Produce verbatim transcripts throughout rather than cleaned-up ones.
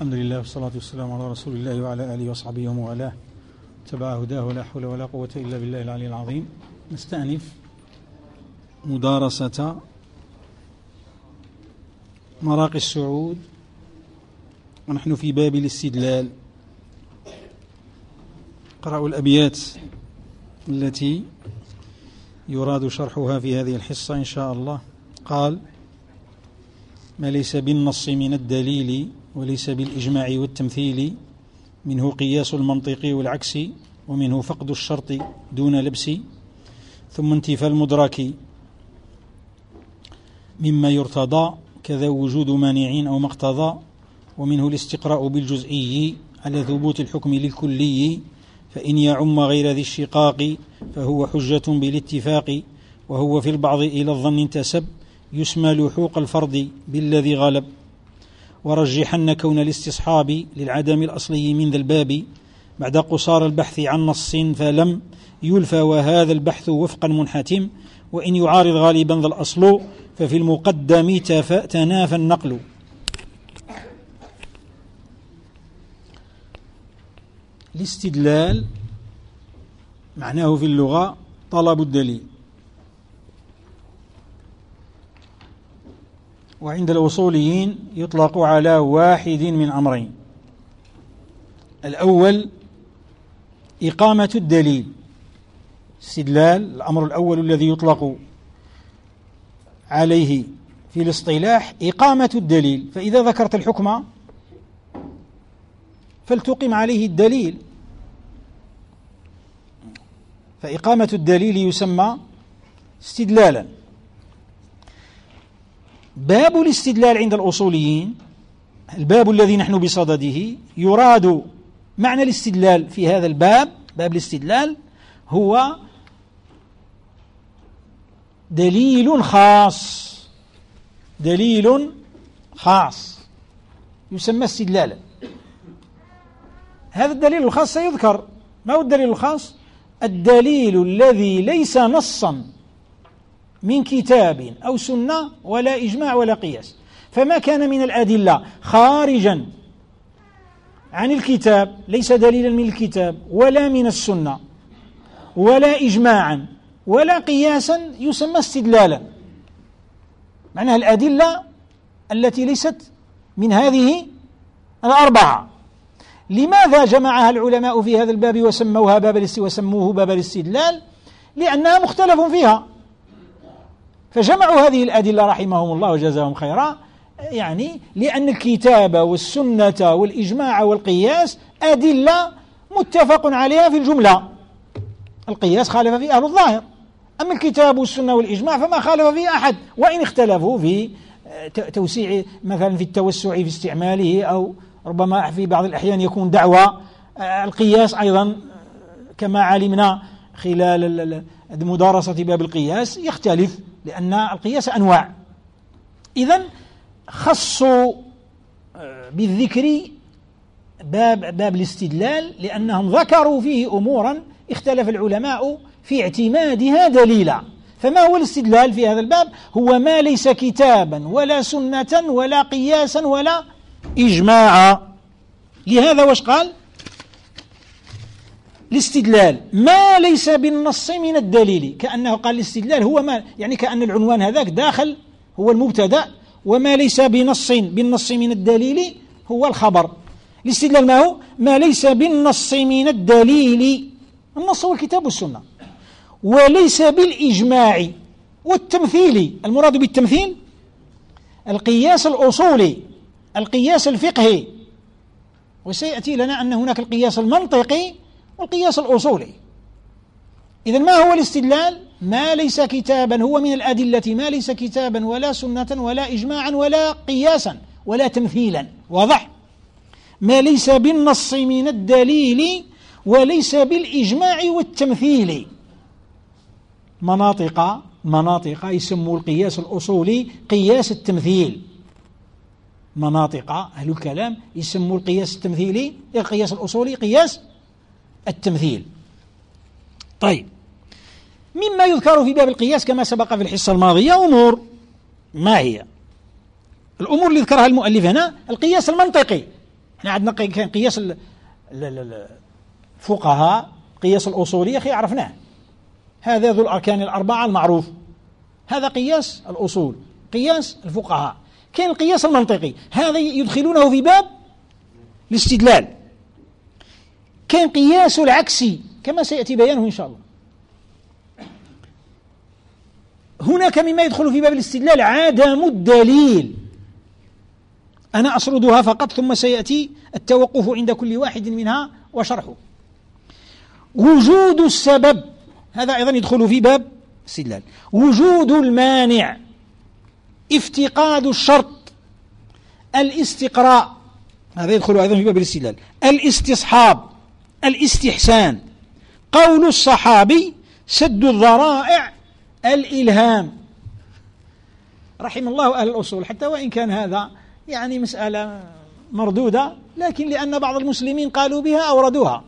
الحمد لله والصلاة والسلام على رسول الله وعلى آله وصحبه ومن والاه تبع هداه ولا حول ولا قوة إلا بالله العلي العظيم. نستأنف مدارسة مراقي السعود ونحن في باب الاستدلال. قرأوا الأبيات التي يراد شرحها في هذه الحصة إن شاء الله. قال: ما ليس بالنص من الدليل وليس بالإجماع والتمثيل، منه قياس المنطق والعكس، ومنه فقد الشرط دون لبس، ثم انتفى المدرك مما يرتضى، كذا وجود مانعين أو مقتضى، ومنه الاستقراء بالجزئي على ثبوت الحكم للكلي، فإن يعم غير ذي الشقاق فهو حجة بالاتفاق، وهو في البعض إلى الظن انتسب، يسمى لحوق الفرض بالذي غلب، ورجحن كون الاستصحاب للعدم الأصلي من ذا الباب، بعد قصار البحث عن نص فلم يلفى، وهذا البحث وفقا منحتم، وإن يعارض غالبا ذا الأصل ففي المقدم تنافى النقل. الاستدلال معناه في اللغة طلب الدليل، وعند الأصوليين يطلق على واحد من أمرين: الأول إقامة الدليل. استدلال الأمر الأول الذي يطلق عليه في الاصطلاح إقامة الدليل، فإذا ذكرت الحكم فلتقم عليه الدليل، فإقامة الدليل يسمى استدلالا. باب الاستدلال عند الأصوليين، الباب الذي نحن بصدده، يراد معنى الاستدلال في هذا الباب، باب الاستدلال هو دليل خاص، دليل خاص يسمى استدلالا. هذا الدليل الخاص سيذكر. ما هو الدليل الخاص؟ الدليل الذي ليس نصا من كتاب أو سنة ولا إجماع ولا قياس، فما كان من الأدلة خارجا عن الكتاب، ليس دليلا من الكتاب ولا من السنة ولا إجماعا ولا قياسا، يسمى استدلالا. معناها الأدلة التي ليست من هذه الأربعة. لماذا جمعها العلماء في هذا الباب وسموها باب وسموه باب الاستدلال؟ لأنها مختلف فيها، فجمعوا هذه الأدلة رحمهم الله وجزاهم خيرا، يعني لأن الكتاب والسنة والإجماع والقياس أدلة متفق عليها في الجملة. القياس خالف فيه أهل الظاهر، أما الكتاب والسنة والإجماع فما خالف فيه أحد، وإن اختلفوا في توسيع مثلا في التوسع في استعماله، أو ربما في بعض الأحيان يكون دعوى. القياس أيضا كما علمنا خلال مدارسة باب القياس يختلف، لأن القياس أنواع. إذن خصوا بالذكر باب, باب الاستدلال لأنهم ذكروا فيه أمورا اختلف العلماء في اعتمادها دليلا. فما هو الاستدلال في هذا الباب؟ هو ما ليس كتابا ولا سنة ولا قياسا ولا إجماعا. لهذا وش قال؟ الاستدلال ما ليس بالنص من الدليل، كأنه قال الاستدلال هو ما، يعني كأن العنوان هذاك داخل هو المبتدأ، وما ليس بنص بالنص من الدليل هو الخبر. الاستدلال ما هو؟ ما ليس بالنص من الدليل، النص هو الكتاب والسنة، وليس بالإجماع والتمثيل. المراد بالتمثيل القياس الأصولي، القياس الفقهي، وسيأتي لنا أن هناك القياس المنطقي والقياس الأصولي. إذن ما هو الاستدلال؟ ما ليس كتابا، هو من الأدلة ما ليس كتابا ولا سنة ولا إجماعا ولا قياسا ولا تمثيلا. واضح؟ ما ليس بالنص من الدليل وليس بالإجماع والتمثيل. مناطق مناطق يسموا القياس الأصولي قياس التمثيل. مناطق أهل الكلام يسموا القياس التمثيلي القياس الأصولي قياس التمثيل. طيب، مما يذكر في باب القياس كما سبق في الحصة الماضية أمور. ما هي الأمور اللي ذكرها المؤلف هنا؟ القياس المنطقي، احنا عندنا كان قياس الفقهاء، قياس الأصولية أخي عرفناه، هذا ذو الأركان الأربعة المعروف، هذا قياس الأصول، قياس الفقهاء. كان القياس المنطقي، هذا يدخلونه في باب الاستدلال. كان قياس العكسي كما سيأتي بيانه إن شاء الله. هناك مما يدخل في باب الاستدلال عدم الدليل، أنا أسردها فقط ثم سيأتي التوقف عند كل واحد منها وشرحه. وجود السبب، هذا أيضا يدخل في باب الاستدلال. وجود المانع، افتقاد الشرط، الاستقراء، هذا يدخل أيضا في باب الاستدلال. الاستصحاب، الاستحسان، قول الصحابي، سد الذرائع، الإلهام. رحم الله أهل الأصول، حتى وإن كان هذا يعني مسألة مردودة، لكن لأن بعض المسلمين قالوا بها أوردوها.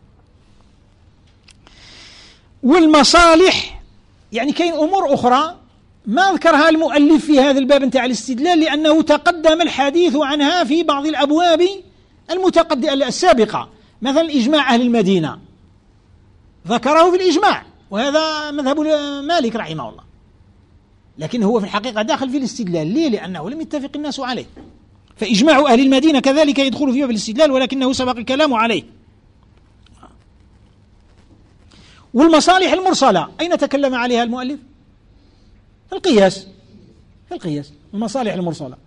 والمصالح، يعني كاين أمور أخرى ما ذكرها المؤلف في هذا الباب نتاع الاستدلال، لأنه تقدم الحديث عنها في بعض الأبواب المتقدمة السابقة. مثلا إجماع أهل المدينة ذكره في الإجماع، وهذا مذهب مالك رحمه الله، لكن هو في الحقيقة داخل في الاستدلال. ليه؟ لأنه لم يتفق الناس عليه. فإجماع أهل المدينة كذلك يدخل في باب الاستدلال، ولكنه سبق الكلام عليه. والمصالح المرسلة أين تكلم عليها المؤلف؟ القياس، القياس المصالح المرسلة.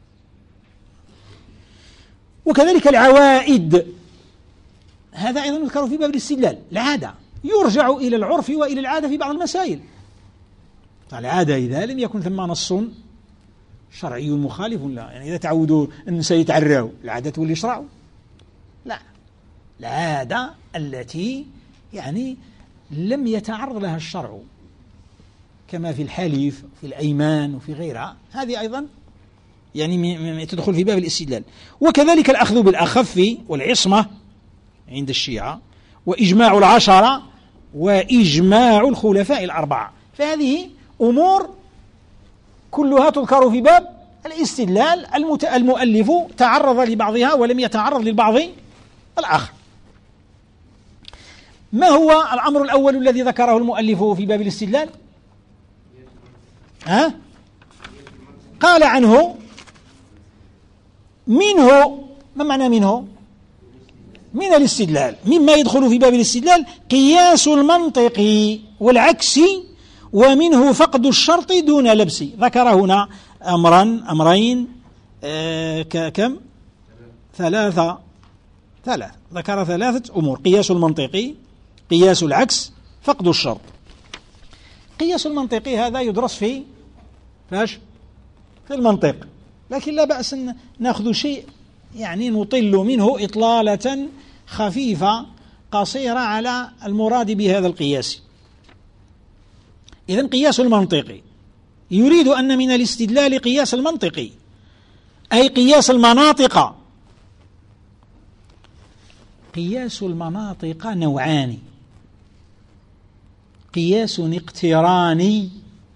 وكذلك العوائد، هذا أيضا يذكر في باب الاستدلال. العادة يرجع إلى العرف وإلى العادة في بعض المسائل. العادة إذا لم يكن ثم نص شرعي مخالف لا، يعني إذا تعودوا أن سيتعروا العادة تولي شرعوا، لا، العادة التي يعني لم يتعرض لها الشرع، كما في الحليف في الأيمان وفي غيرها، هذه أيضا يعني تدخل في باب الاستدلال. وكذلك الأخذ بالأخف والعصمة عند الشيعة، وإجماع العشرة، وإجماع الخلفاء الأربعة. فهذه أمور كلها تذكر في باب الاستدلال. المؤلف تعرض لبعضها ولم يتعرض للبعض الآخر. ما هو الأمر الأول الذي ذكره المؤلف في باب الاستدلال؟ ها؟ قال عنه منه، ما معنى منه؟ من الاستدلال، مما يدخل في باب الاستدلال قياس المنطق والعكس، ومنه فقد الشرط دون لبس. ذكر هنا أمرا أمرين آه كم؟ ثلاثة ثلاثة ذكر ثلاثة أمور: قياس المنطقي، قياس العكس، فقد الشرط. قياس المنطقي هذا يدرس في فاش؟ في المنطق، لكن لا بأس أن نأخذ شيء يعني نطل منه إطلالة خفيفة قصيرة على المراد بهذا القياس. إذن قياس المنطقي يريد أن من الاستدلال قياس المنطقي، أي قياس المناطق. قياس المناطق نوعان: قياس اقتراني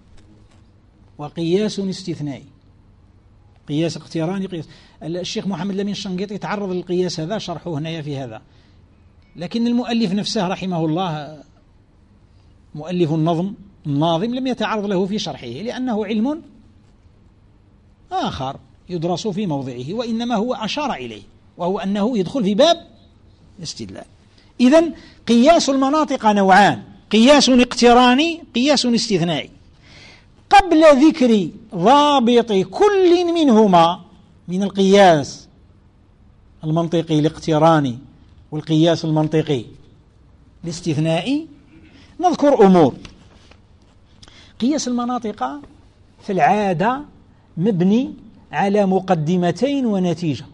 وقياس استثنائي. قياس اقتراني، قياس الشيخ محمد الأمين الشنقيطي يتعرض للقياس هذا، شرحه هنا في هذا، لكن المؤلف نفسه رحمه الله مؤلف النظم الناظم لم يتعرض له في شرحه، لأنه علم آخر يدرس في موضعه، وإنما هو أشار إليه، وهو أنه يدخل في باب الاستدلال. إذن قياس المناطق نوعان: قياس اقتراني، قياس استثنائي. قبل ذكر ضابط كل منهما من القياس المنطقي الاقتراني والقياس المنطقي الاستثنائي نذكر أمور. قياس المناطق في العادة مبني على مقدمتين ونتيجة،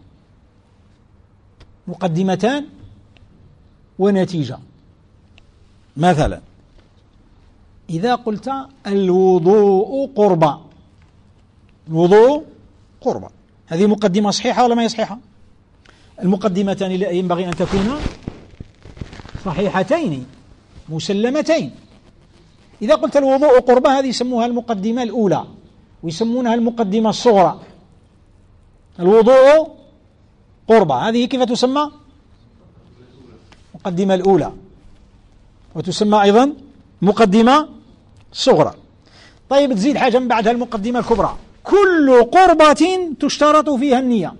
مقدمتان ونتيجة. مثلا إذا قلت الوضوء قربة، الوضوء قربة، هذه مقدمة صحيحة ولا ما هي صحيحة؟ المقدمتان ينبغي أن تكونا صحيحتين مسلمتين. إذا قلت الوضوء قربة، هذه يسموها المقدمة الأولى، ويسمونها المقدمة الصغرى. الوضوء قربة، هذه كيف تسمى؟ مقدمة الأولى، وتسمى أيضا مقدمة صغرى. طيب تزيد حاجة من بعدها المقدمة الكبرى، كل قربة تشترط فيها النية،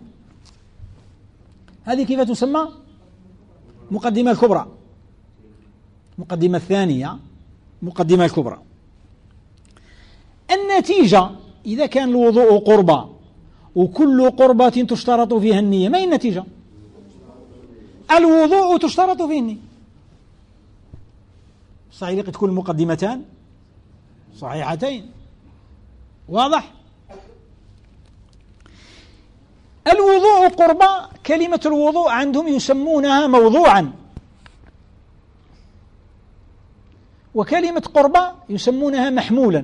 هذه كيف تسمى؟ مقدمة الكبرى. مقدمة الثانية مقدمة الكبرى. النتيجة إذا كان الوضوء قربة وكل قربة تشترط فيها النية، ما هي النتيجة؟ الوضوء تشترط فيه النية. صحيح قد تكون المقدمتان صحيحتين، واضح؟ الوضوء قربة، كلمة الوضوء عندهم يسمونها موضوعا، وكلمة قربة يسمونها محمولا.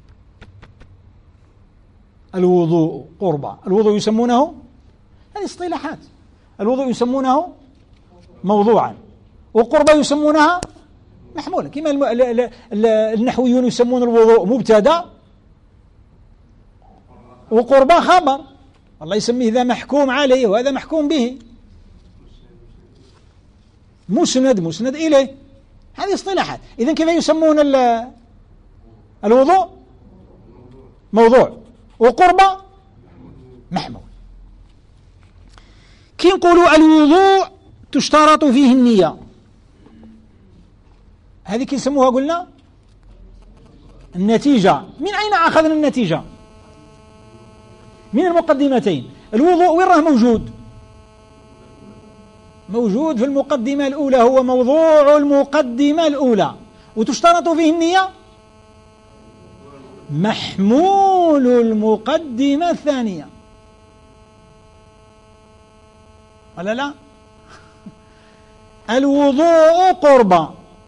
الوضوء قربة، الوضوء يسمونه، هذه اصطلاحات، الوضوء يسمونه موضوعا، وقربة يسمونها محمولا، كما النحويون يسمون الوضوء مبتدا وقربة خبر، الله يسميه ذا محكوم عليه وهذا محكوم به، مسند مسند إليه، هذه اصطلاحات. إذن كيف يسمون الوضوء؟ موضوع، وقربة محمول. كي نقولوا الوضوء تشترط فيه النية، هذه كي نسموها قلنا النتيجة. من أين أخذنا النتيجة؟ من المقدمتين. الوضوء وين راه موجود؟ موجود في المقدمة الأولى، هو موضوع المقدمة الأولى، وتشترط فيه النية محمول المقدمة الثانية، ولا لا؟ الوضوء قربة،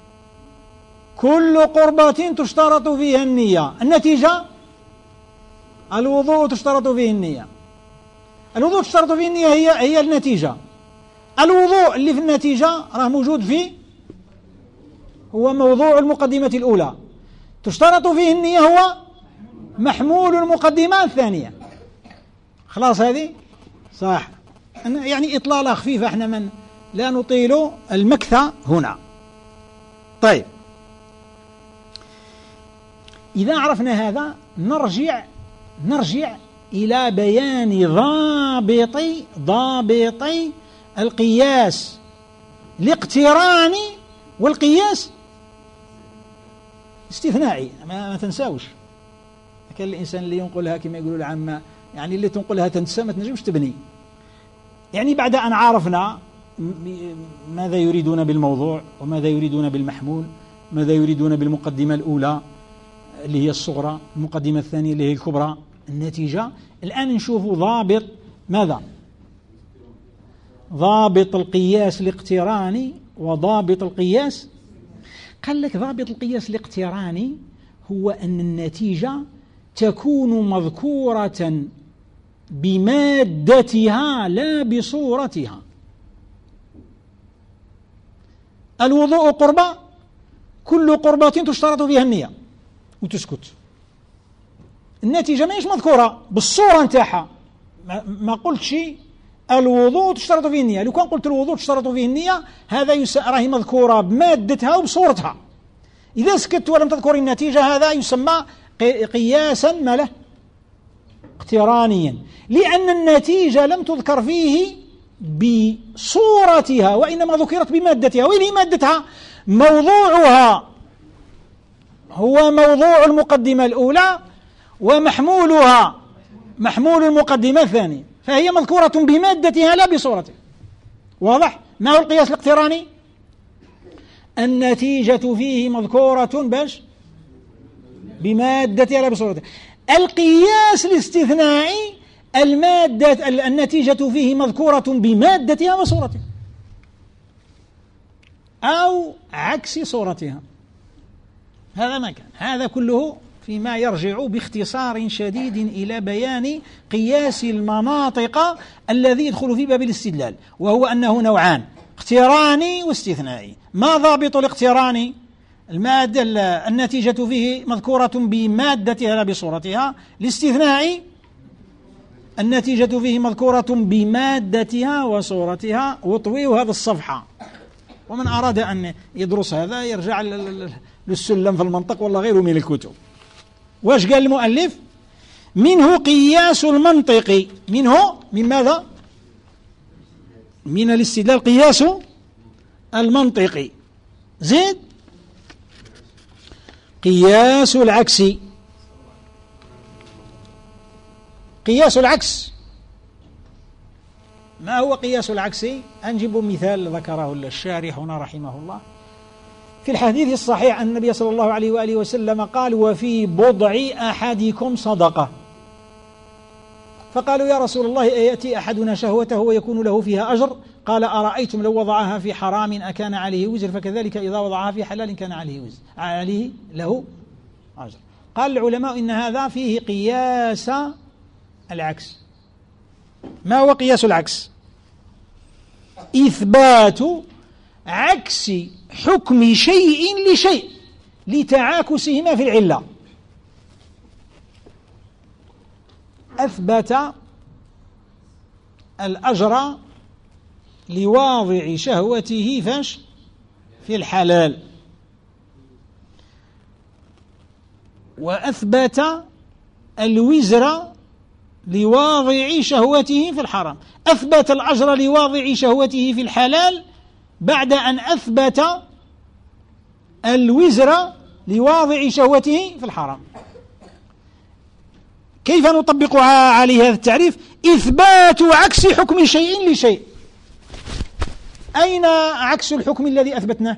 كل قربة تشترط فيها النية، النتيجة الوضوء تشترط فيه النية. الوضوء تشترط فيه النية هي هي النتيجة. الوضوء اللي في النتيجة راه موجود فيه، هو موضوع المقدمة الأولى، تشترط فيه النية هو محمول المقدمة الثانية. خلاص هذه صح، يعني إطلالة خفيفة، احنا من لا نطيل المكث هنا. طيب إذا عرفنا هذا نرجع نرجع إلى بيان ضابطي ضابطي القياس الاقتراني والقياس استثنائي. ما, ما تنساوش، كان الإنسان اللي ينقلها كما يقولوا العامة، يعني اللي تنقلها تنسى ما تنجمش تبني. يعني بعد أن عرفنا ماذا يريدون بالموضوع وماذا يريدون بالمحمول، ماذا يريدون بالمقدمة الأولى اللي هي الصغرى، المقدمة الثانية اللي هي الكبرى، النتيجة، الآن نشوف ضابط ماذا؟ ضابط القياس الاقتراني وضابط القياس. قال لك ضابط القياس الاقتراني هو أن النتيجة تكون مذكورة بمادتها لا بصورتها. الوضوء قربة، كل قربة تشترط فيها النية، وتسكت. النتيجة ما هيش مذكورة بالصورة نتاعها، ما قلت شيء الوضوء تشترط فيه النية. لو كان قلت الوضوء تشترط فيه النية هذا يس... راهي مذكورة بمادتها وبصورتها. إذا سكت ولم تذكر النتيجة هذا يسمى قياسا ما له اقترانيا، لأن النتيجة لم تذكر فيه بصورتها وإنما ذكرت بمادتها. وين هي مادتها؟ موضوعها هو موضوع المقدمة الأولى، ومحمولها محمول المقدمة الثانية، فهي مذكورة بمادتها لا بصورتها. واضح؟ ما هو القياس الاقتراني؟ النتيجة فيه مذكورة باش بمادتها لا بصورتها. القياس الاستثنائي المادة النتيجة فيه مذكورة بمادتها وصورتها أو عكس صورتها. هذا ما كان، هذا كله فيما يرجع باختصار شديد إلى بيان قياس المناطق الذي يدخل في باب الاستدلال، وهو أنه نوعان، اقتراني واستثنائي. ما ضابط الاقتراني؟ المادة النتيجة فيه مذكورة بمادتها لا بصورتها. الاستثنائي النتيجة فيه مذكورة بمادتها وصورتها، واطويوا هذا الصفحة. ومن أراد أن يدرس هذا يرجع للسلم في المنطق ولا غيره من الكتب. واش قال المؤلف؟ منه قياس المنطق، منه من ماذا؟ من الاستدلال قياس المنطق. زيد قياس العكس. قياس العكس، ما هو قياس العكس؟ أنجب مثال ذكره الشارح هنا رحمه الله. في الحديث الصحيح أن النبي صلى الله عليه وآله وسلم قال: وفي بضع أحدكم صدقة. فقالوا: يا رسول الله، أيأتي أحدنا شهوته ويكون له فيها أجر؟ قال: أرأيتم لو وضعها في حرام أكان عليه وزر؟ فكذلك إذا وضعها في حلال كان عليه وزر، عليه له أجر. قال العلماء إن هذا فيه قياس العكس. ما هو قياس العكس؟ إثبات عكس حكم شيء لشيء لتعاكسهما في العلة. أثبت الأجر لواضع شهوته فاش في الحلال، وأثبت الوزر لواضع شهوته في الحرام. أثبت الأجر لواضع شهوته في الحلال بعد أن أثبت الوزر لواضع شهوته في الحرام. كيف نطبق عليه هذا التعريف؟ إثبات عكس حكم شيء لشيء. أين عكس الحكم الذي أثبتناه؟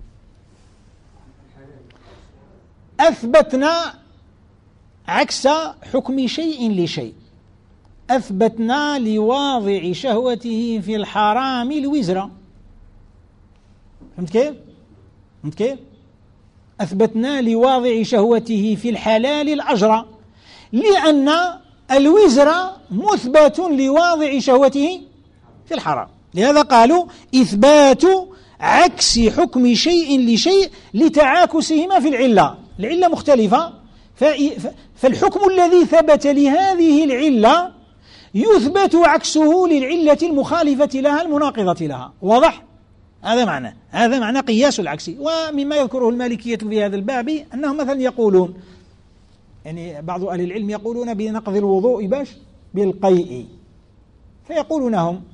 أثبتنا عكس حكم شيء لشيء، أثبتنا لواضع شهوته في الحرام الوزر. فهمت كيف؟ فهمت كيف؟ أثبتنا لواضع شهوته في الحلال الأجر، لأن الوزر مثبت لواضع شهوته في الحرام. لهذا قالوا إثبات عكس حكم شيء لشيء لتعاكسهما في العلة. العلة مختلفة، فالحكم الذي ثبت لهذه العلة يثبت عكسه للعلة المخالفة لها المناقضة لها. واضح؟ هذا معنى هذا معنى قياس العكس. ومما يذكره المالكية في هذا الباب أنهم مثلا يقولون، يعني بعض أهل العلم يقولون بنقض الوضوء باش بالقيء، فيقولون هم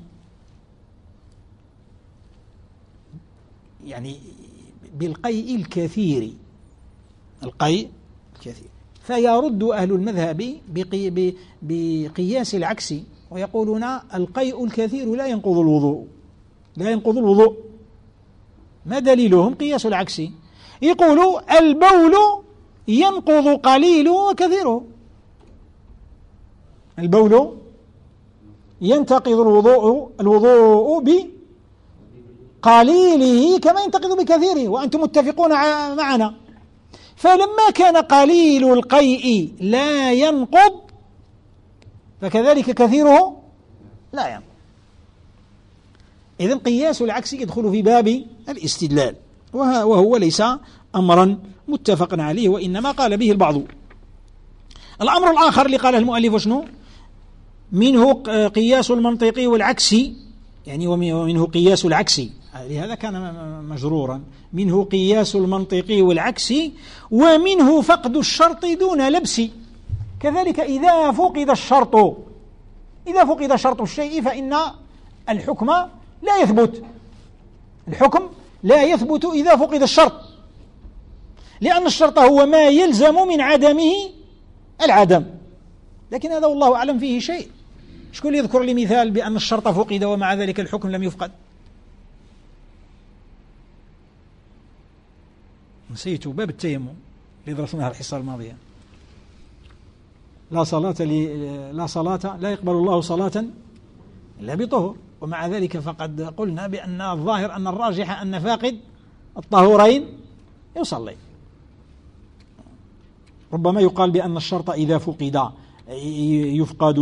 يعني بالقيء الكثير، القيء الكثير. فيرد أهل المذهب بقي بقياس العكس ويقولون القيء الكثير لا ينقض الوضوء، لا ينقض الوضوء. ما دليلهم؟ قياس العكس. يقولوا البول ينقض قليله وكثيره، البول ينتقض الوضوء الوضوء بقليله كما ينتقض بكثيره، وأنتم متفقون معنا. فلما كان قليل القيء لا ينقض فكذلك كثيره لا ينقض. إذن قياس العكس يدخل في باب الاستدلال، وهو ليس أمرا متفق عليه، وإنما قال به البعض. الأمر الآخر اللي قاله المؤلف شنو؟ منه قياس المنطقي والعكس، يعني ومنه قياس العكس، لهذا كان مجرورا. منه قياس المنطقي والعكس، ومنه فقد الشرط دون لبس. كذلك إذا فقد الشرط إذا فقد شرط الشيء فإن الحكم لا يثبت، الحكم لا يثبت إذا فقد الشرط، لأن الشرط هو ما يلزم من عدمه العدم. لكن هذا والله أعلم فيه شيء. شكون يذكر لي مثال بأن الشرط فقد ومع ذلك الحكم لم يفقد؟ نسيت باب التيمم اللي درسناها الحصة الماضية. لا صلاة لا صلاة لا يقبل الله صلاة إلا بطهر، ومع ذلك فقد قلنا بأن الظاهر أن الراجح أن فاقد الطهورين يصلي. ربما يقال بأن الشرط إذا فقد يفقد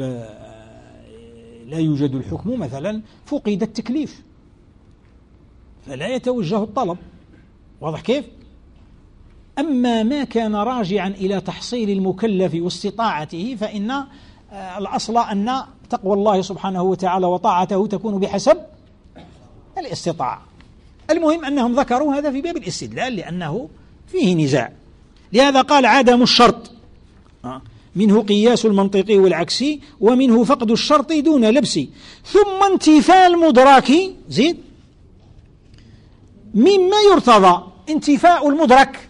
لا يوجد الحكم، مثلا فقد التكليف فلا يتوجه الطلب. واضح كيف؟ أما ما كان راجعا إلى تحصيل المكلف واستطاعته فإن الأصل أن تقوى الله سبحانه وتعالى وطاعته تكون بحسب الاستطاعة. المهم أنهم ذكروا هذا في باب الاستدلال لأنه فيه نزاع. لهذا قال عدم الشرط منه قياس المنطقي والعكسي، ومنه فقد الشرط دون لبس، ثم انتفاء المدرك زيد مما يرتضى. انتفاء المدرك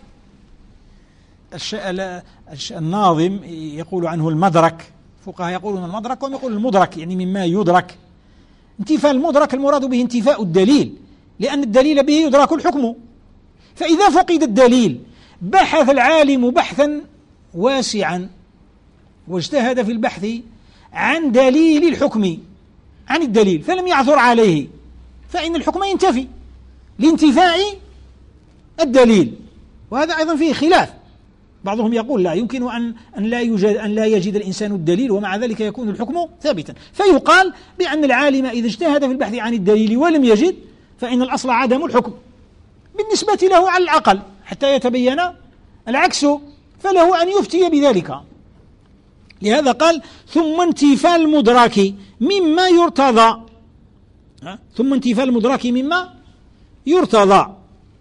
الناظم يقول عنه المدرك، فقهاء يقولون المدرك وهم يقولون المدرك يعني مما يدرك. انتفاء المدرك المراد به انتفاء الدليل، لأن الدليل به يدرك الحكم. فإذا فقد الدليل بحث العالم بحثا واسعا واجتهد في البحث عن دليل الحكم عن الدليل فلم يعثر عليه، فإن الحكم ينتفي لانتفاء الدليل. وهذا أيضا فيه خلاف، بعضهم يقول لا يمكن أن أن لا يوجد أن لا يجد الإنسان الدليل ومع ذلك يكون الحكم ثابتا، فيقال بأن العالم إذا اجتهد في البحث عن الدليل ولم يجد فإن الأصل عدم الحكم بالنسبة له على الأقل حتى يتبين العكس، فله أن يفتي بذلك. لهذا قال ثم انتفاء المدرك مما يرتضى، ثم انتفاء المدرك مما يرتضى،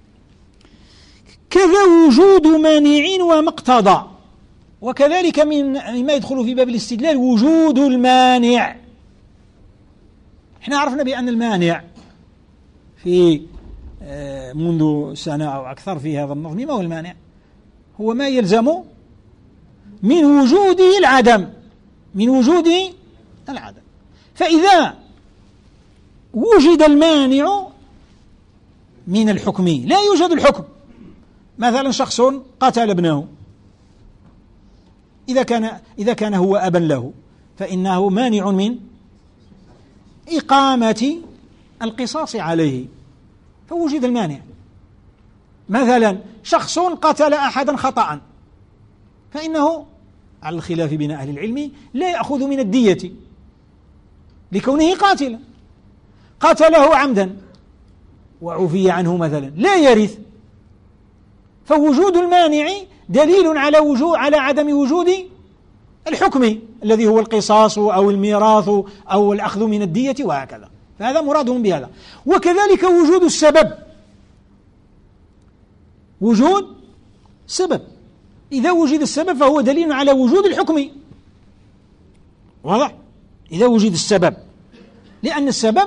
كذا وجود مانع ومقتضى. وكذلك من مما يدخل في باب الاستدلال وجود المانع. احنا عرفنا بأن المانع في منذ سنة أو أكثر في هذا النظم، ما هو المانع؟ هو ما يلزم من وجوده العدم، من وجوده العدم. فإذا وجد المانع من الحكم لا يوجد الحكم. مثلا شخص قتل ابنه، إذا كان إذا كان هو أبا له فإنه مانع من إقامة القصاص عليه، فوجد المانع. مثلا شخص قتل أحدا خطأ فإنه على الخلاف بين أهل العلم لا يأخذ من الدية لكونه قاتلا. قتله عمدا وعفي عنه مثلا لا يرث، فوجود المانع دليل على وجود على عدم وجود الحكم الذي هو القصاص أو الميراث أو الأخذ من الدية وهكذا، فهذا مرادهم بهذا. وكذلك وجود السبب، وجود سبب، إذا وجد السبب فهو دليل على وجود الحكم، واضح؟ إذا وجد السبب، لأن السبب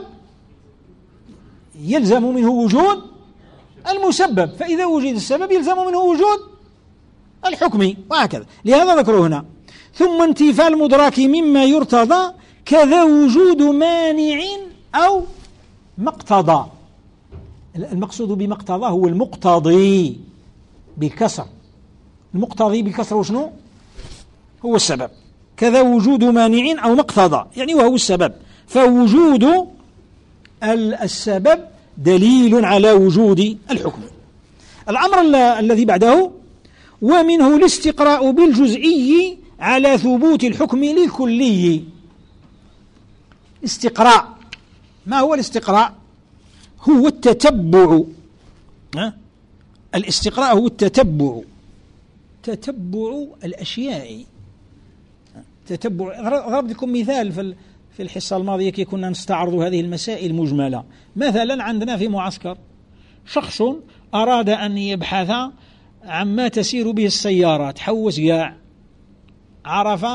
يلزم منه وجود المسبب، فإذا وجد السبب يلزم منه وجود الحكم وهكذا. لهذا ذكره هنا ثم انتفاء المدرك مما يرتضى كذا وجود مانع أو مقتضى. المقصود بمقتضى هو المقتضي بالكسر، المقتضي بالكسر وشنو هو السبب. كذا وجود مانع أو مقتضى يعني وهو السبب، فوجود السبب دليل على وجود الحكم. الأمر الذي بعده ومنه الاستقراء بالجزئي على ثبوت الحكم للكلي. استقراء، ما هو الاستقراء؟ هو التتبع. ها؟ الاستقراء هو التتبع، تتبع الأشياء. تتبع، ضرب لكم مثال في في الحصة الماضية كي كنا نستعرض هذه المسائل مجملة. مثلا عندنا في معسكر شخص أراد أن يبحث عما تسير به السيارات، حوس قاع، عرف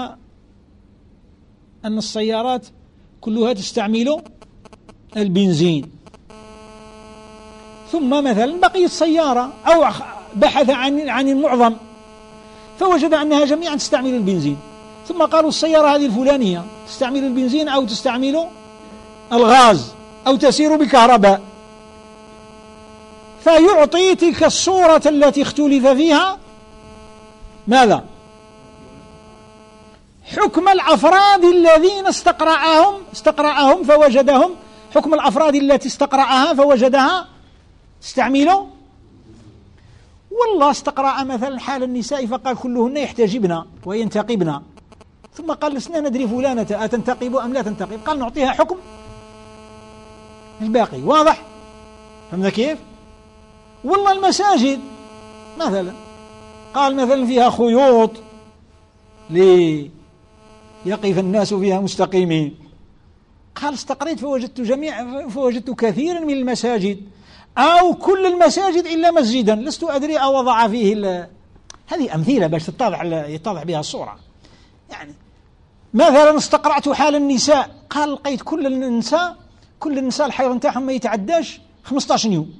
أن السيارات كلها تستعمل البنزين، ثم مثلا بقيت سيارة أو بحث عن عن المعظم فوجد أنها جميعا تستعمل البنزين، ثم قالوا السيارة هذه الفلانية تستعمل البنزين أو تستعمل الغاز أو تسير بالكهرباء، فيعطي تلك الصورة التي اختلف فيها ماذا؟ حكم الأفراد الذين استقرأهم استقرأهم فوجدهم، حكم الأفراد التي استقرأها فوجدها استعملوا. والله استقرأ مثلا حال النساء فقال كلهن يحتجبن وينتقبن، ثم قال لسنا ندري فلانة أتنتقب أم لا تنتقب، قال نعطيها حكم الباقي. واضح؟ فهمنا كيف؟ والله المساجد مثلا قال مثلا فيها خيوط يقف الناس فيها مستقيمين. قال استقريت فوجدت جميع فوجدت كثيرا من المساجد أو كل المساجد إلا مسجدا لست أدري أو وضع فيه ال... هذه أمثلة باش تتضح يتضح بها الصورة. يعني مثلا استقرأت حال النساء، قال لقيت كل النساء كل النساء الحيض نتاعهم ما يتعداش خمسة عشر يوم،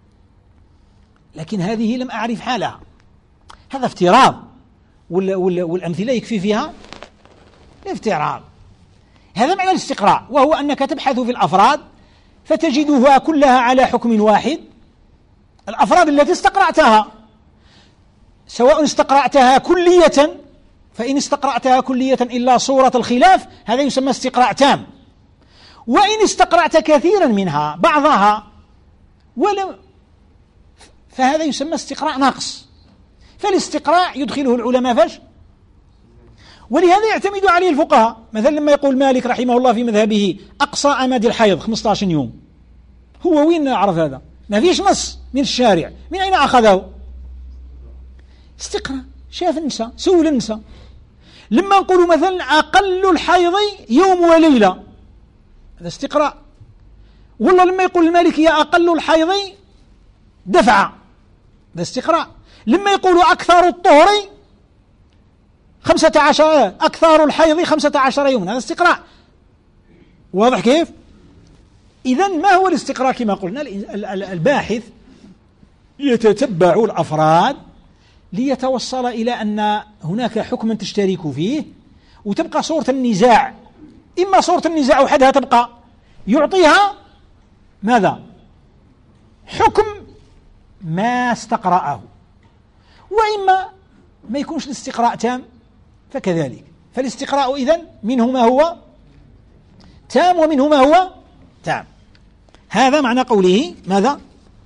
لكن هذه لم أعرف حالها. هذا افتراض، والأمثلة يكفي فيها افتراض. هذا معنى الاستقراء، وهو أنك تبحث في الأفراد فتجدها كلها على حكم واحد، الأفراد التي استقرأتها، سواء استقرأتها كلية، فإن استقرأتها كلية إلا صورة الخلاف هذا يسمى استقراء تام، وإن استقرأت كثيرا منها بعضها ولم فهذا يسمى استقراء ناقص. فالاستقراء يدخله العلماء فاش؟ ولهذا يعتمد عليه الفقهاء. مثلا لما يقول مالك رحمه الله في مذهبه أقصى أمد الحيض خمسة عشر يوم، هو وين عرف هذا؟ ما فيش نص من الشارع، من أين أخذه؟ استقراء، شاف النساء، سول النساء. لما نقول مثلا أقل الحيض يوم وليلة هذا استقراء. والله لما يقول المالكية أقل الحيض دفعة هذا استقراء. لما يقول أكثر الطهر خمسة عشر أكثر الحيض خمسة عشر يوما هذا استقراء. واضح كيف؟ إذن ما هو الاستقراء؟ كما قلنا الباحث يتتبع الأفراد ليتوصل إلى أن هناك حكما تشترك فيه وتبقى صورة النزاع، إما صورة النزاع وحدها تبقى يعطيها ماذا؟ حكم ما استقرأه، وإما ما يكونش الاستقراء تام فكذلك. فالاستقراء إذن منه ما هو تام ومنه ما هو تام. هذا معنى قوله ماذا؟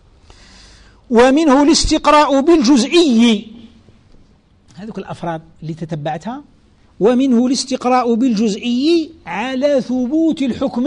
ومنه الاستقراء بالجزئي، هذوك الأفراد اللي تتبعتها. ومنه الاستقراء بالجزئي على ثبوت الحكم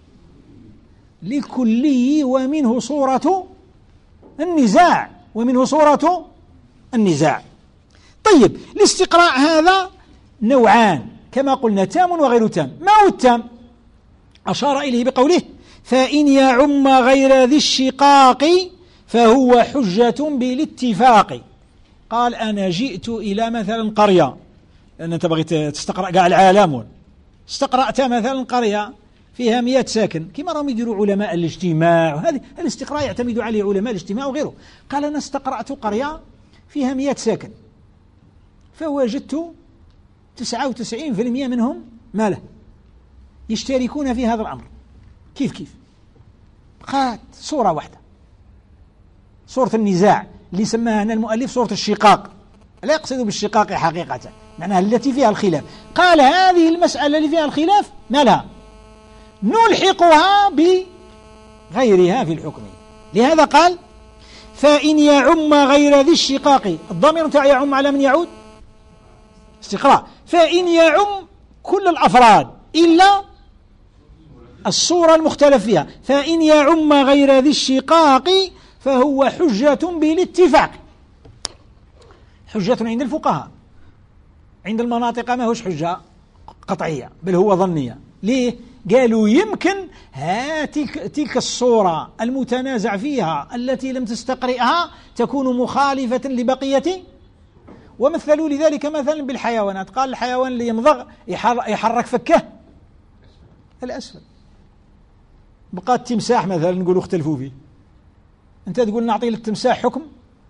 لكله، ومنه صورة النزاع ومنه صورة النزاع. طيب الاستقراء هذا نوعان كما قلنا، تام وغير تام. ما هو التام؟ أشار إليه بقوله فإن يعم غير ذي الشقاق فهو حجة بالاتفاق. قال أنا جئت إلى مثلا قرية، لأن أنت بغيت تستقرأ قاع العالم، استقرأت مثلا قرية فيها مئة ساكن كما راهم يديروا علماء الاجتماع، هذه الاستقراء يعتمد عليه علماء الاجتماع وغيره. قال أنا استقرأت قرية فيها مئة ساكن فوجدت تسعة وتسعين بالمئة منهم ما له يشتركون في هذا الأمر. كيف كيف؟ بقات صورة واحدة، صورة النزاع اللي سماها هنا المؤلف صورة الشقاق، لا يقصد بالشقاق حقيقة معناها التي فيها الخلاف. قال هذه المسألة اللي فيها الخلاف ما لها نلحقها بغيرها في الحكم. لهذا قال فإن يعم غير ذي الشقاق، الضمير تاع يعم على من يعود؟ استقراء. فإن يعم كل الأفراد إلا الصورة المختلف فيها، فإن يعم غير ذي الشقاق فهو حجة بالاتفاق. حجة عند الفقهاء، عند المناطق ما هوش حجة قطعية بل هو ظنية. ليه؟ قالوا يمكن هاتك تلك الصورة المتنازع فيها التي لم تستقرئها تكون مخالفة لبقية، ومثلوا لذلك مثلا بالحيوانات. قال الحيوان اللي يمضغ يحرك فكه الأسفل. بقى التمساح مثلا نقولوا اختلفوا فيه، أنت تقول نعطي للتمساح حكم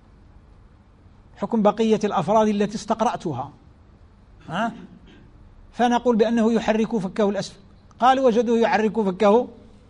حكم بقية الأفراد التي استقرأتها، ها؟ فنقول بأنه يحرك فكه الأسفل. قال وجدوه يحرك فكه،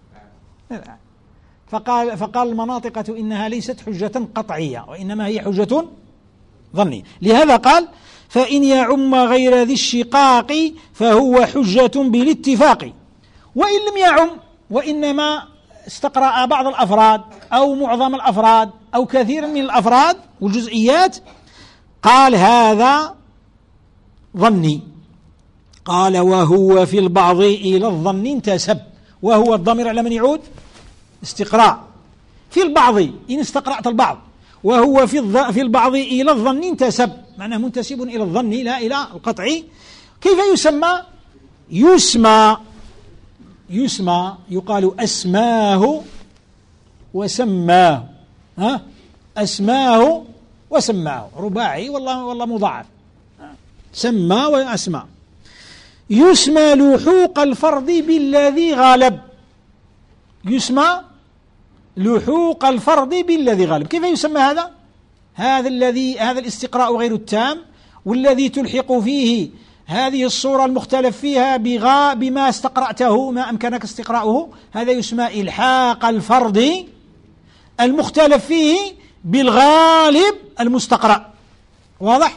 فقال, فقال المناطقة إنها ليست حجة قطعية وإنما هي حجة ظنية. لهذا قال فإن يعم غير ذي الشقاق فهو حجة بالاتفاق. وإن لم يعم وإنما استقرأ بعض الأفراد أو معظم الأفراد أو كثير من الأفراد والجزئيات، قال هذا ظني. قال وهو في البعض إلى الظن انتسب، وهو الضمير على من يعود؟ استقراء. في البعض إن استقرأت البعض، وهو في في البعض إلى الظن انتسب، معناه منتسب إلى الظن لا إلى القطع. كيف يسمى؟ يسمى يسمى يقال أسماه وسماه، ها أسماه وسماه، رباعي والله والله مضاعف، سمى وأسمى. يسمى لحوق الفرض بالذي غالب، يسمى لحوق الفرض بالذي غالب. كيف يسمى هذا؟ هذا الذي هذا الاستقراء غير التام والذي تلحق فيه هذه الصورة المختلف فيها بغا بما استقرأته ما أمكنك استقراؤه، هذا يسمى إلحاق الفرض المختلف فيه بالغالب المستقرأ. واضح؟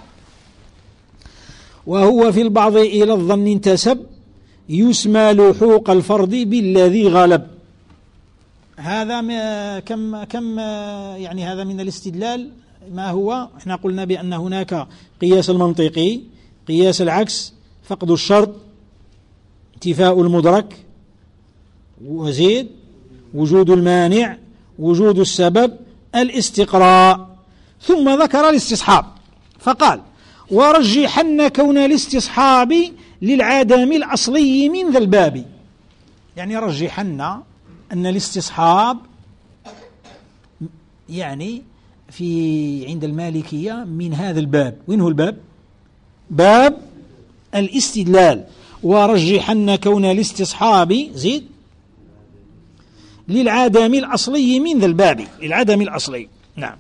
وهو في البعض إلى الظن انتسب، يسمى لحوق الفرض بالذي غلب. هذا كم كم يعني هذا من الاستدلال ما هو؟ احنا قلنا بأن هناك قياس المنطقي، قياس العكس، فقد الشرط، انتفاء المدرك، وزيد وجود المانع، وجود السبب، الاستقراء. ثم ذكر الاستصحاب فقال: ورجحن كون الاستصحاب للعدم الأصلي من ذا الباب. يعني رجحن أن الاستصحاب يعني في عند المالكية من هذا الباب. وين هو الباب؟ باب الاستدلال. ورجحن كون الاستصحاب زيد للعدم الأصلي من ذا الباب، للعدم الأصلي. نعم.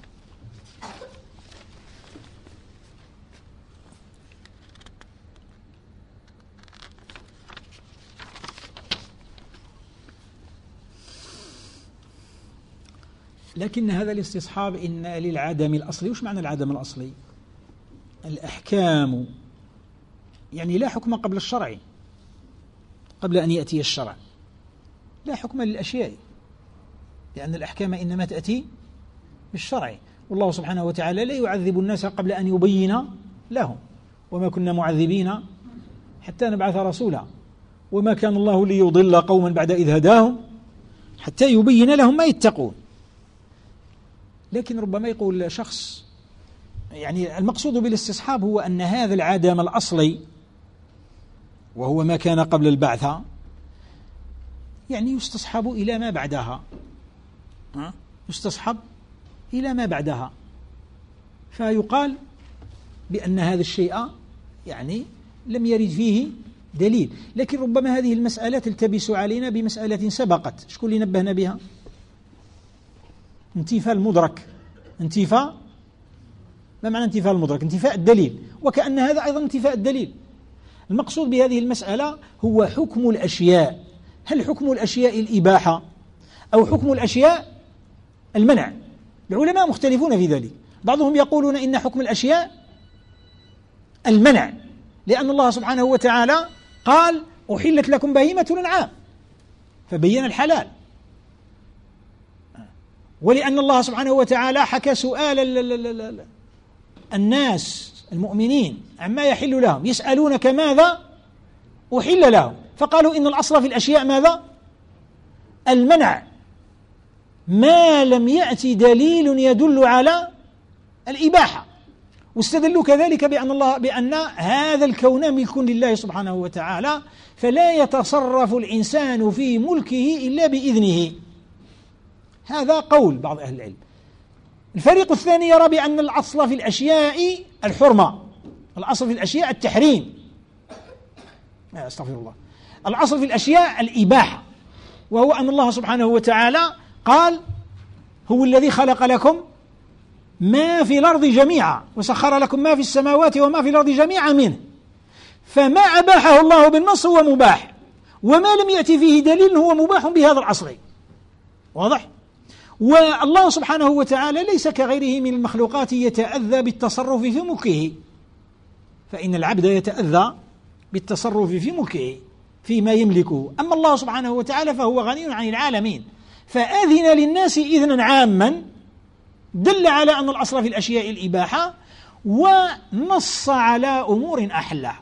لكن هذا الاستصحاب إن للعدم الأصلي. وش معنى العدم الأصلي؟ الأحكام يعني لا حكم قبل الشرع، قبل أن يأتي الشرع لا حكم للأشياء، لأن الأحكام إنما تأتي بالشرع. والله سبحانه وتعالى لا يعذب الناس قبل أن يبين لهم، وما كنا معذبين حتى نبعث رسولا، وما كان الله ليضل قوما بعد إذ هداهم حتى يبين لهم ما يتقون. لكن ربما يقول شخص يعني المقصود بالاستصحاب هو أن هذا العدم الأصلي وهو ما كان قبل البعثة يعني يستصحب إلى ما بعدها، يستصحب إلى ما بعدها، فيقال بأن هذا الشيء يعني لم يرد فيه دليل. لكن ربما هذه المسألة تلتبس علينا بمسألة سبقت. شكون اللي نبهنا بها؟ انتفاء المدرك. انتفاء ما معنى انتفاء المدرك؟ انتفاء الدليل، وكأن هذا أيضا انتفاء الدليل. المقصود بهذه المسألة هو حكم الأشياء. هل حكم الأشياء الإباحة أو حكم الأشياء المنع؟ العلماء مختلفون في ذلك. بعضهم يقولون إن حكم الأشياء المنع، لأن الله سبحانه وتعالى قال: أحلت لكم بهيمة الأنعام، فبين الحلال. ولأن الله سبحانه وتعالى حكى سؤال الناس المؤمنين عما يحل لهم، يسألونك ماذا أحل لهم، فقالوا إن الأصل في الأشياء ماذا؟ المنع، ما لم يأتي دليل يدل على الإباحة. واستدلوا كذلك بأن الله بأن هذا الكون ملك لله سبحانه وتعالى، فلا يتصرف الإنسان في ملكه إلا بإذنه. هذا قول بعض أهل العلم. الفريق الثاني يرى بأن الأصل في الأشياء الحرمة، الأصل في الأشياء التحريم، أستغفر الله، الأصل في الأشياء الإباحة، وهو أن الله سبحانه وتعالى قال: هو الذي خلق لكم ما في الأرض جميعا وسخر لكم ما في السماوات وما في الأرض جميعا منه، فما أباحه الله بالنص هو مباح، وما لم يأتي فيه دليل هو مباح بهذا الأصل. واضح؟ والله سبحانه وتعالى ليس كغيره من المخلوقات يتأذى بالتصرف في ملكه، فإن العبد يتأذى بالتصرف في ملكه فيما يملكه، أما الله سبحانه وتعالى فهو غني عن العالمين، فأذن للناس إذنا عاما دل على أن الأصل في الأشياء الإباحة، ونص على أمور أحلى.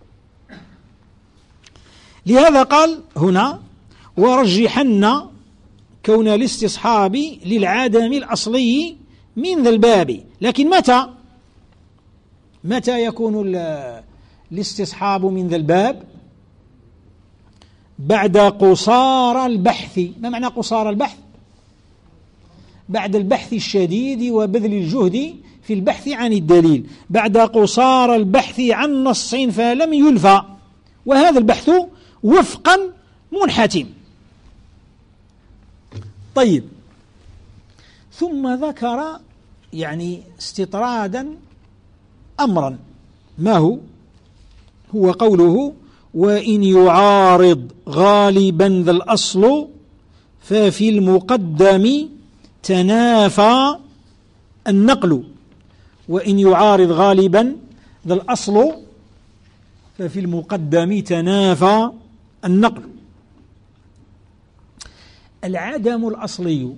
لهذا قال هنا: ورجحن كون الاستصحاب للعدم الأصلي من ذا الباب. لكن متى متى يكون الاستصحاب من ذا الباب؟ بعد قصارى البحث. ما معنى قصارى البحث؟ بعد البحث الشديد وبذل الجهد في البحث عن الدليل، بعد قصارى البحث عن نص فلم يلفى، وهذا البحث وفقا منحتم. طيب، ثم ذكر يعني استطرادا أمرا، ما هو؟ هو قوله: وإن يعارض غالبا ذا الأصل ففي المقدم تنافى النقل. وإن يعارض غالبا ذا الأصل ففي المقدم تنافى النقل. العدم الأصلي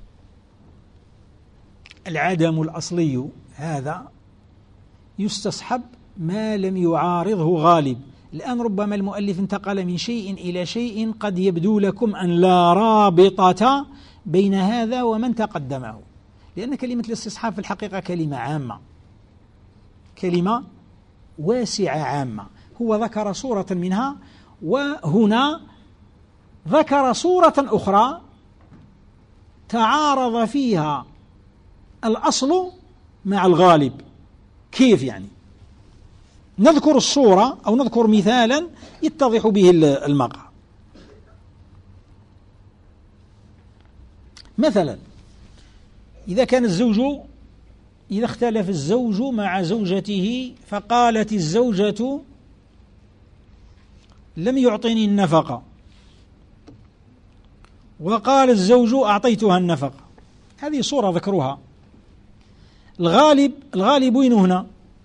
العدم الأصلي هذا يستصحب ما لم يعارضه غالب. الآن ربما المؤلف انتقل من شيء إلى شيء قد يبدو لكم أن لا رابطة بين هذا ومن تقدمه، لأن كلمة الاستصحاب في الحقيقة كلمة عامة، كلمة واسعة عامة. هو ذكر صورة منها، وهنا ذكر صورة أخرى تعارض فيها الأصل مع الغالب. كيف يعني؟ نذكر الصورة أو نذكر مثالا يتضح به المقع. مثلا إذا كان الزوج إذا اختلف الزوج مع زوجته فقالت الزوجة: لم يعطني النفقة، وقال الزوج: أعطيتها النفقة. هذه صورة ذكرها. الغالب الغالب وين هنا؟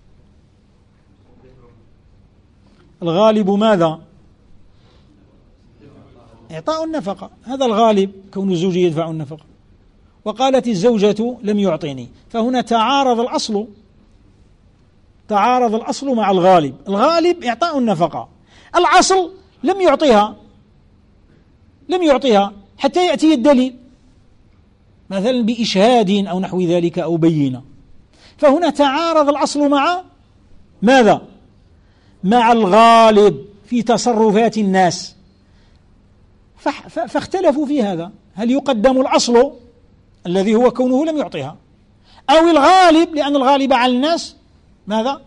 الغالب ماذا؟ إعطاء النفقة، هذا الغالب، كون الزوج يدفع النفقة. وقالت الزوجة: لم يعطيني، فهنا تعارض الأصل تعارض الأصل مع الغالب. الغالب إعطاء النفقة، الأصل لم يعطيها لم يعطيها حتى يأتي الدليل، مثلا بإشهاد أو نحو ذلك أو بينة. فهنا تعارض الأصل مع ماذا؟ مع الغالب في تصرفات الناس، فاختلفوا في هذا: هل يقدم الأصل الذي هو كونه لم يعطيها، أو الغالب، لأن الغالب على الناس ماذا؟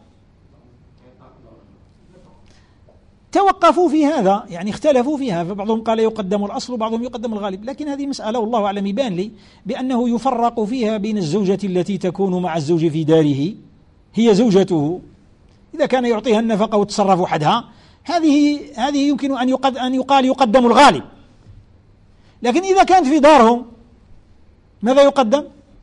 توقفوا في هذا، يعني اختلفوا فيها، فبعضهم قال يقدم الأصل وبعضهم يقدم الغالب. لكن هذه مسألة والله أعلم يبان لي بأنه يفرق فيها بين الزوجة التي تكون مع الزوج في داره، هي زوجته، إذا كان يعطيها النفقة وتصرف وحدها، هذه هذه يمكن أن يقد أن يقال يقدم الغالب. لكن إذا كانت في دارهم ماذا يقدم؟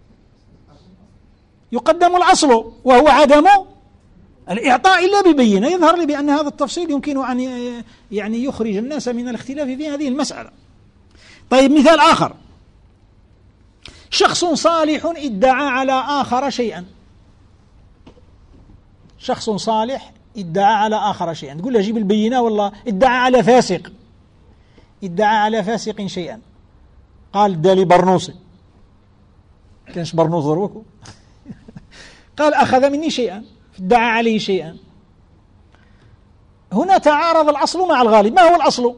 يقدم الأصل، وهو عدم الإعطاء إلا ببينة. يظهر لي بأن هذا التفصيل يمكن أن يعني يخرج الناس من الاختلاف في هذه المسألة. طيب، مثال آخر: شخص صالح ادعى على آخر شيئا. شخص صالح ادعى على آخر شيئا، تقول له جيب البينة، والله ادعى على فاسق ادعى على فاسق شيئا. قال: دالي برنوسي، كانش برنوس ضروكو قال: أخذ مني شيئا، ادعى عليه شيئا. هنا تعارض الأصل مع الغالب. ما هو الأصل؟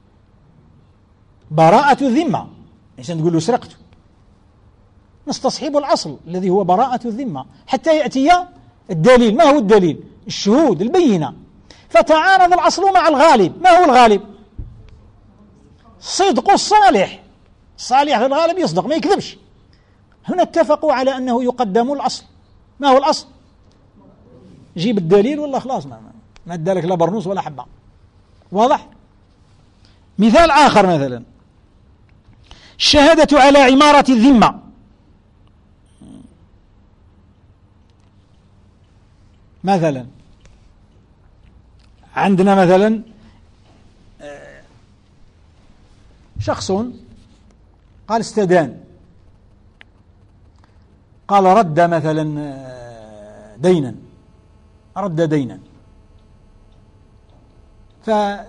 براءة الذمة. عشان تقول له سرقت، نستصحب الأصل الذي هو براءة الذمة حتى يأتي الدليل. ما هو الدليل؟ الشهود، البينة. فتعارض الأصل مع الغالب. ما هو الغالب؟ صدق الصالح. الصالح في الغالب يصدق، ما يكذبش. هنا اتفقوا على أنه يقدم الأصل. ما هو الأصل؟ جيب الدليل والله خلاص، ما ما ادالك لا برنوس ولا حبة. واضح؟ مثال آخر: مثلا الشهادة على عمارة الذمة. مثلا عندنا مثلا شخص قال استدان، قال رد مثلا دينا رد دينا. فهنا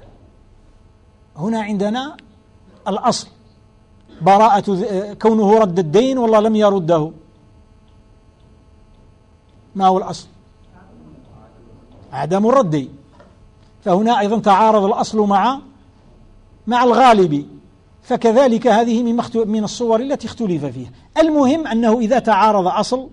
عندنا الأصل براءة كونه رد الدين والله لم يرده. ما هو الأصل؟ عدم الرد. فهنا أيضا تعارض الأصل مع مع الغالب، فكذلك هذه من الصور التي اختلف فيها. المهم أنه إذا تعارض أصل،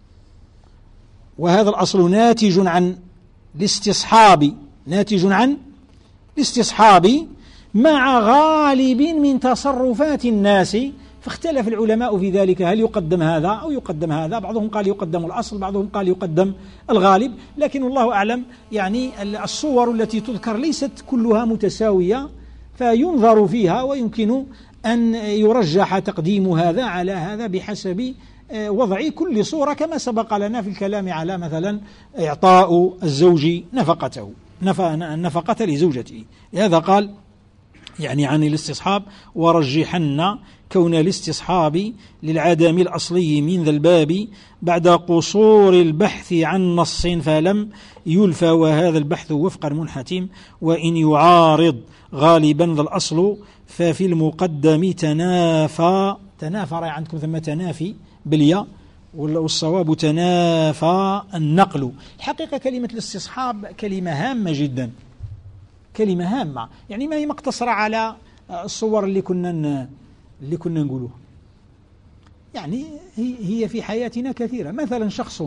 وهذا الأصل ناتج عن الاستصحاب ناتج عن الاستصحاب مع غالب من تصرفات الناس، فاختلف العلماء في ذلك، هل يقدم هذا أو يقدم هذا؟ بعضهم قال يقدم الأصل، بعضهم قال يقدم الغالب، لكن الله أعلم يعني الصور التي تذكر ليست كلها متساوية، فينظر فيها ويمكن أن يرجح تقديم هذا على هذا بحسب وضع كل صورة، كما سبق لنا في الكلام على مثلا إعطاء الزوج نفقته النفقة لزوجته. لهذا قال يعني عن الاستصحاب: ورجحن كون الاستصحاب للعدم الأصلي من ذا الباب بعد قصور البحث عن نص فلم يلفى، وهذا البحث وفق المنحتم، وإن يعارض غالبا ذا الأصل ففي المقدم تنافى. تنافى عندكم ثم تنافي بالياء، والصواب تنافى النقل. الحقيقة كلمة الاستصحاب كلمة هامة جدا، كلمة هامة، يعني ما هي مقتصرة على الصور اللي كنا اللي كنا نقولوها، يعني هي في حياتنا كثيرة. مثلا شخص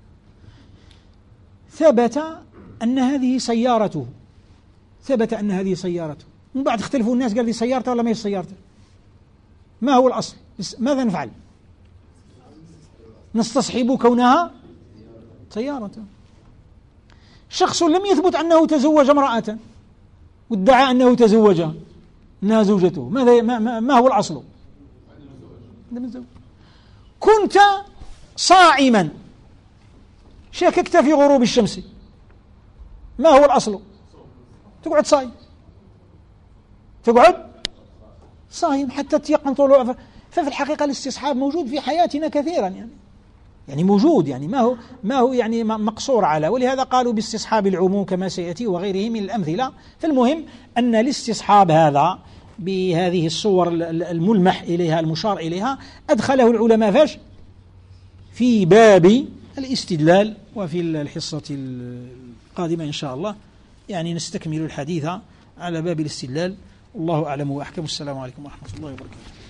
ثبت أن هذه سيارته، ثبت أن هذه سيارته، من بعد اختلفوا الناس، قال لي سيارته ولا ما هي سيارته، ما هو الأصل؟ ماذا نفعل؟ نستصحب كونها سيارته. شخص لم يثبت أنه تزوج امرأة وادعى أنه تزوجها أنها زوجته، ماذا ما, ما هو الأصل؟ كنت صائما شككت في غروب الشمس، ما هو الأصل؟ تقعد صائم، تقعد صائم حتى تيقن طلوع. ففي الحقيقة الاستصحاب موجود في حياتنا كثيرا، يعني يعني موجود، يعني ما هو ما هو يعني مقصور على، ولهذا قالوا باستصحاب العموم كما سيأتي وغيره من الأمثلة. فالمهم أن الاستصحاب هذا بهذه الصور الملمح إليها المشار إليها أدخله العلماء فاش في باب الاستدلال. وفي الحصة القادمة إن شاء الله يعني نستكمل الحديث على باب الاستدلال. الله أعلم وأحكم. السلام عليكم ورحمة الله وبركاته.